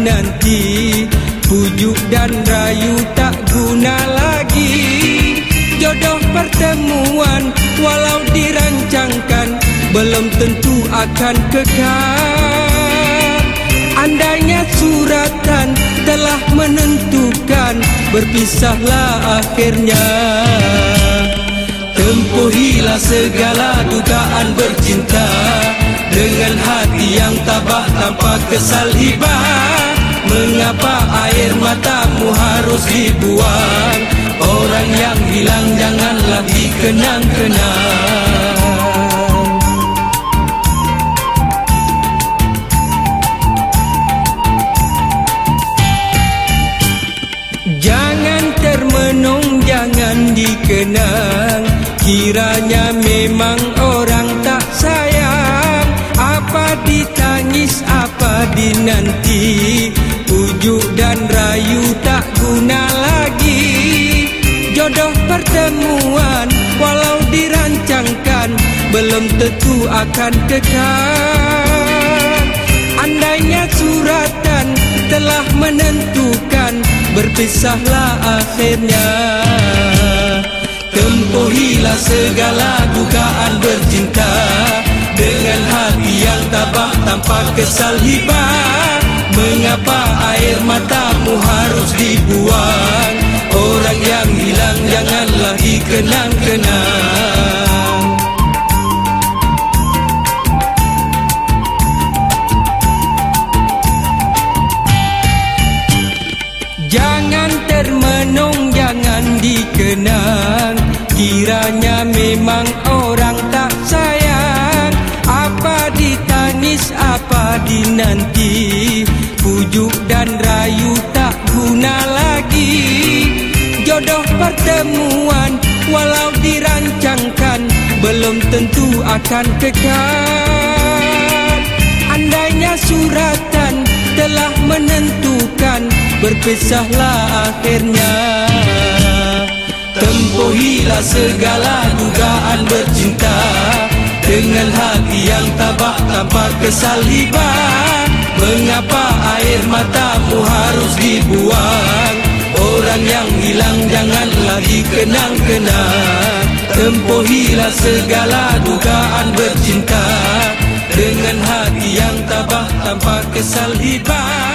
dinanti, pujuk dan rayu tak guna lagi. Jodoh pertemuan walau dirancangkan belum tentu akan kekal. Andainya suratan telah menentukan, berpisahlah akhirnya. Tempuhilah segala dugaan bercinta dengan hati yang tabah tanpa kesal hibah. Mengapa air matamu harus dibuang? Orang yang hilang janganlah dikenang-kenang. Jangan termenung, jangan dikenang, kiranya memang orang tak sayang. Apa ditangis, apa dinanti, pujuk dan rayu tak guna lagi. Jodoh pertemuan walau dirancangkan belum tentu akan kekal. Andainya suratan telah menentukan, berpisahlah akhirnya. Tempuhilah segala dugaan bercinta dengan hati yang tabah tanpa kesal hibah. Mengapa air matamu harus dibuang? Orang yang hilang janganlah dikenang-kenang. Jangan termenung, jangan dikenang, kiranya memang orang tak sayang. Apa ditangis, apa dinanti, pujuk dan rayu tak guna lagi. Jodoh pertemuan walau dirancangkan belum tentu akan kekal. Andainya suratan telah menentukan, berpisahlah akhirnya. Tempuhilah segala dugaan bercinta dengan hati yang tabah tanpa kesal hibah. Mengapa air matamu harus dibuang? Orang yang hilang janganlah dikenang-kenang. Tempuhilah segala dugaan bercinta dengan hati yang tabah tanpa kesal hibah.